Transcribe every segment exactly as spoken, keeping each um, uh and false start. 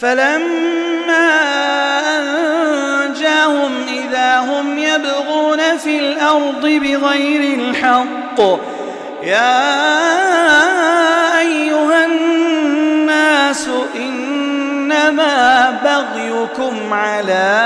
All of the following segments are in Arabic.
فلما أنجاهم إذا هم يبغون في الأرض بغير الحق يا أيها الناس إنما بغيكم على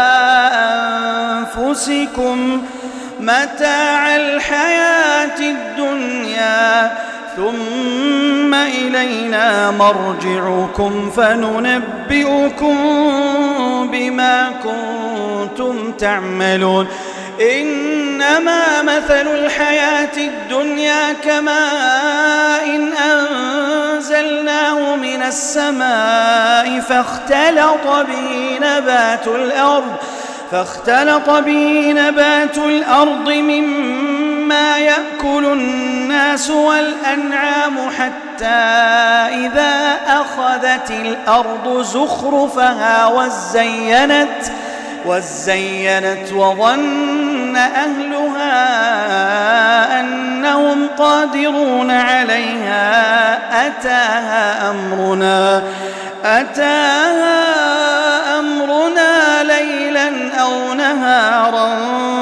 أنفسكم متاع الحياة الدنيا ثم إلينا مرجعكم فننبئكم بما كنتم تعملون إنما مثل الحياة الدنيا كماء أنزلناه من السماء فاختلط به نبات الأرض فاختلط به نبات الأرض مما يأكل الناس والأنعام حتى إذا أخذت الأرض زخرفها وزينت وزينت وظن أهلها أنهم قادرون عليها أتاها أمرنا أتاها أمرنا ليلا أو نهارا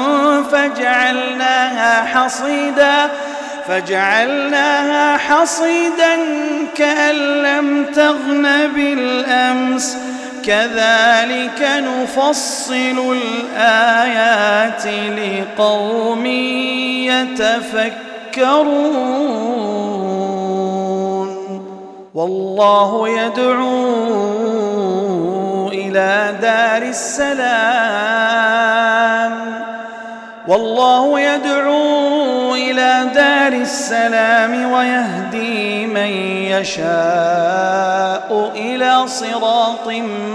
فجعلناها حصيدا فجعلناها حصيدا كأن لم تغن بالأمس كذلك نفصل الآيات لقوم يتفكرون والله يدعو إلى دار السلام والله يدعو إلى دار السلام ويهدي من يشاء إلى صراط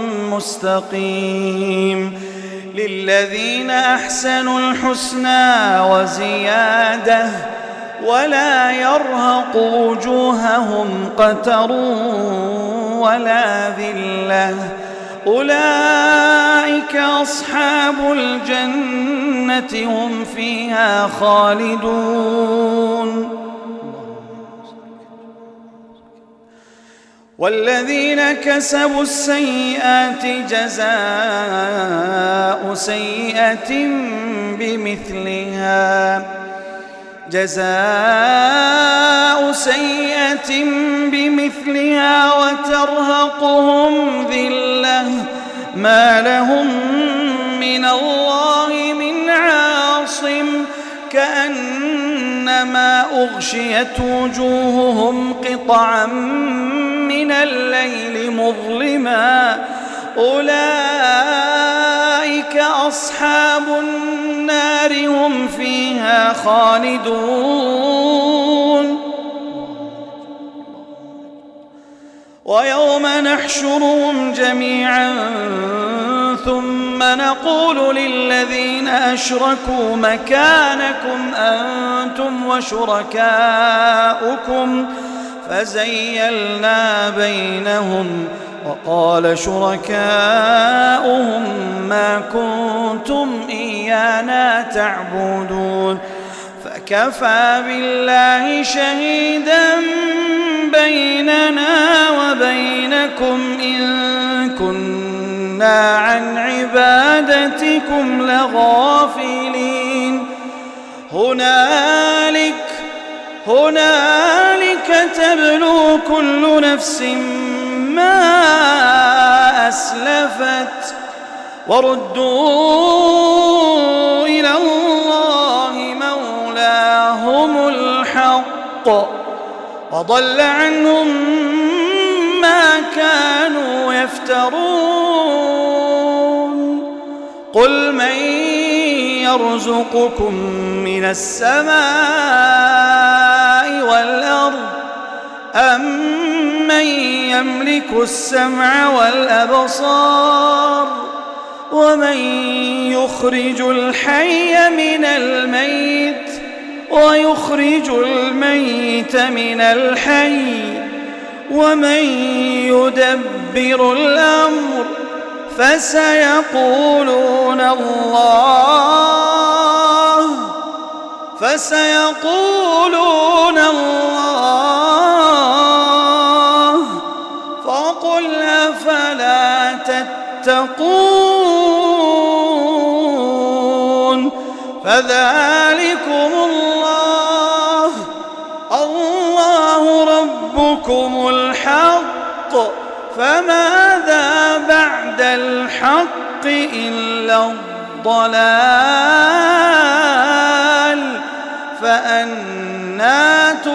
مستقيم للذين أحسنوا الحسنى وزيادة ولا يرهق وجوههم قتر ولا ذلة أولئك أصحاب الجنة هم فيها خالدون والذين كسبوا السيئات جزاء سيئة بمثلها جزاء سيئة بمثلها وترهقهم ذلة ما لهم من الله من عاصم كأنما أغشيت وجوههم قطعا من الليل مظلما أولئك أصحاب النار هم فيها خالدون ويوم نحشرهم جميعا ثم نقول للذين أشركوا مكانكم أنتم وشركاؤكم فزيلنا بينهم وقال شركاؤهم ما كنتم إيانا تعبدون فكفى بالله شهيدا بيننا وبينكم إن كنا عن عبادتكم لغافلين هنالك هنالك تبلو كل نفس ما أسلفت وردوا إلى الله مولاهم الحق وضل عنهم ما كانوا يفترون قل من يرزقكم من السماء والأرض أمن يملك السمع والأبصار ومن يخرج الحي من الميت ويخرج الميت من الحي ومن يدبر الأمر فسيقولون الله فسيقولون الله فقل أفلا تتقون فذلكم الله الله ربكم الحق فماذا بعد الحق إلا الضلال فأنى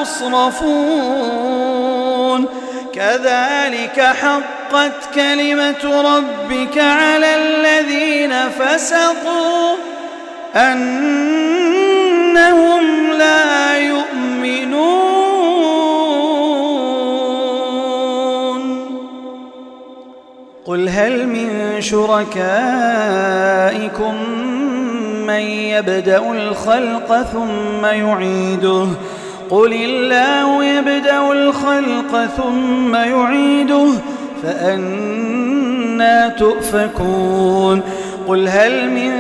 تصرفون كذلك حقت كلمة ربك على الذين فسقوا أنهم لا يؤمنون قل هل من شركائكم من يبدأ الخلق ثم يعيده قل الله يبدأ الخلق ثم يعيده فأنى تؤفكون قل هل من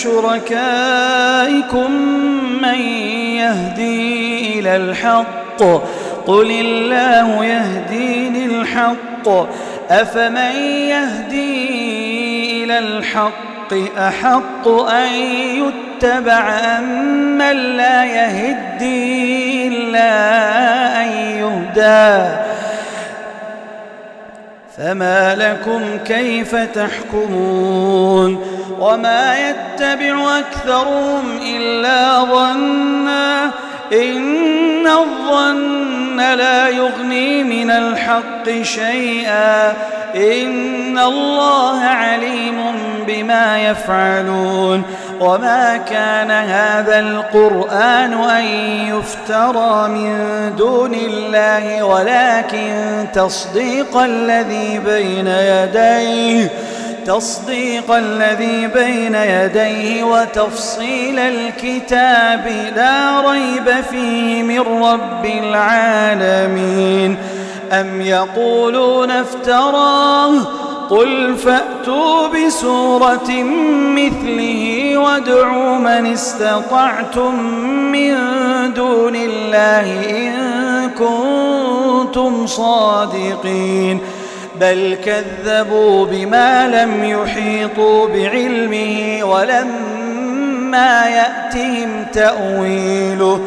شركائكم من يهدي إلى الحق قل الله يهدي للحق أفمن يهدي إلى الحق أحق أن يتبع أم من لا يهدي إلا أن يهدى فما لكم كيف تحكمون وما يتبع أكثرهم إلا ظنا إن الظن لا يغني من الحق شيئا إن الله عليم بما يفعلون وما كان هذا القرآن أن يفترى من دون الله ولكن تصديق الذي بين يديه تصديق الذي بين يديه وتفصيل الكتاب لا ريب فيه من رب العالمين أم يقولون افتراه قل فأتوا بسورة مثله وادعوا من استطعتم من دون الله إن كنتم صادقين بل كذبوا بما لم يحيطوا بعلمه ولما يأتهم تأويله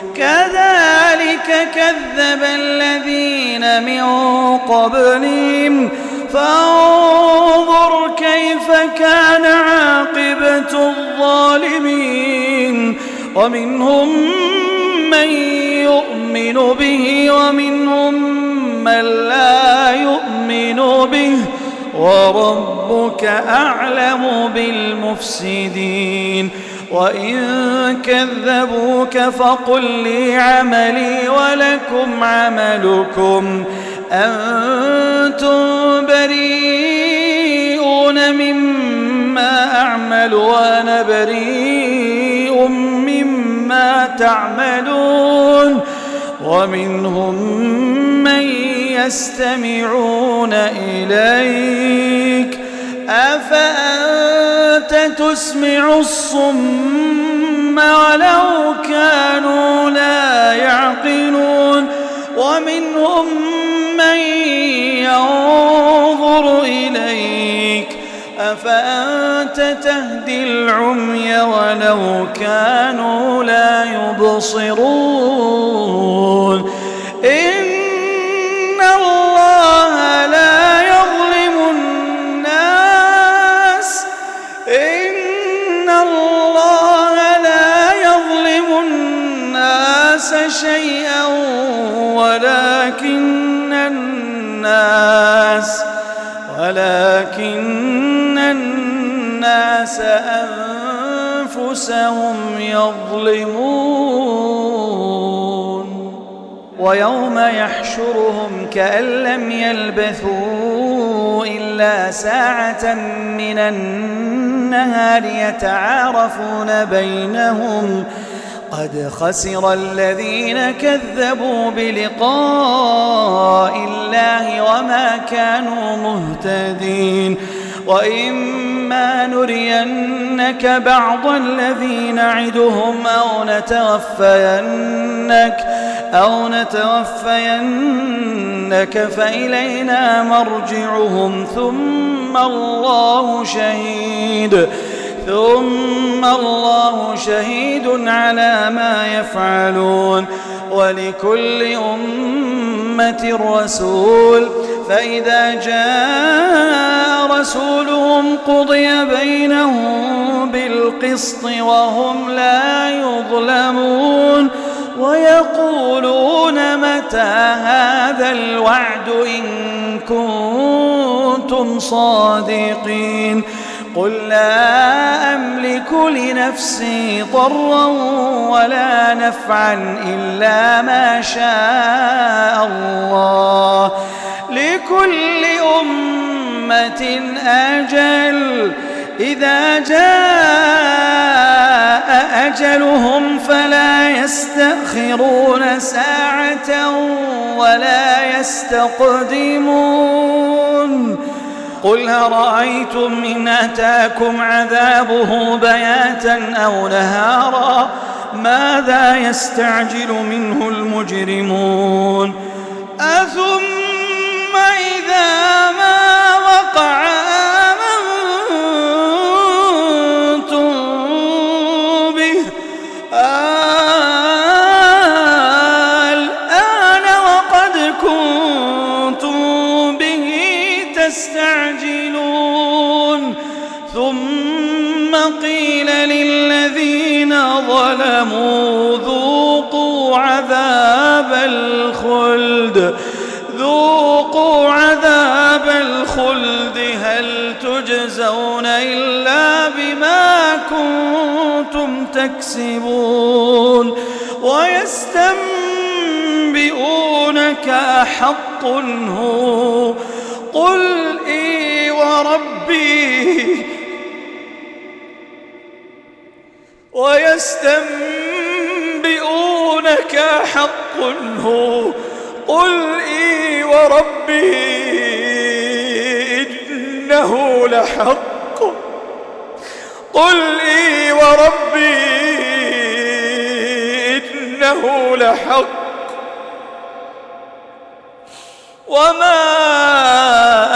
كذلك كذب الذين من قبلهم فانظر كيف كان عاقبة الظالمين ومنهم من يؤمن به ومنهم من لا يؤمن به وربك أعلم بالمفسدين وإن كذبوك فقل لي عملي ولكم عملكم أنتم بريئون مما أعمل وأنا بريء مما تعملون ومنهم من يستمعون إليك أفأنت تسمع الصم ولو كانوا لا يعقلون ومنهم من ينظر إليك أفأنت تهدي العمي ولو كانوا لا يبصرون إن الله لا يظلم الناس إن الله لا يظلم الناس شيئا ولكن الناس ولكن الناس أنفسهم يظلمون ويوم يحشرهم كأن لم يلبثوا إلا ساعة من النهار يتعارفون بينهم قد خسر الذين كذبوا بلقاء الله وما كانوا مهتدين وإما نرينك بعض الذي نعدهم أو نتوفينك أو نتوفينك فإلينا مرجعهم ثم الله شهيد ثم الله شهيد على ما يفعلون ولكل أمة رسول فإذا جاء رسولهم قضي بينهم بالقسط وهم لا يظلمون ويقولون متى هذا الوعد إن كنتم صادقين قل لا أملك لنفسي ضرا ولا نفعا إلا ما شاء الله لكل أمة أجل إذا جاء أجلهم فلا يستأخرون ساعة ولا يستقدمون قل أرأيتم إن أتاكم عذابه بياتا أو نهارا ماذا يستعجل منه المجرمون أثم إذا ما وقع آمنتم به الآن وقد كنتم به تستعجلون ثم قيل للذين ظلموا ذوقوا عذاب الخلد ذوقوا عذاب الخلد هل تجزون إلا بما كنتم تكسبون ويستنبئونك أحق هو قل إي وربي ويستنبئونك حق هو قل إي وربي إنه لحق قل إي وربي إنه لحق وما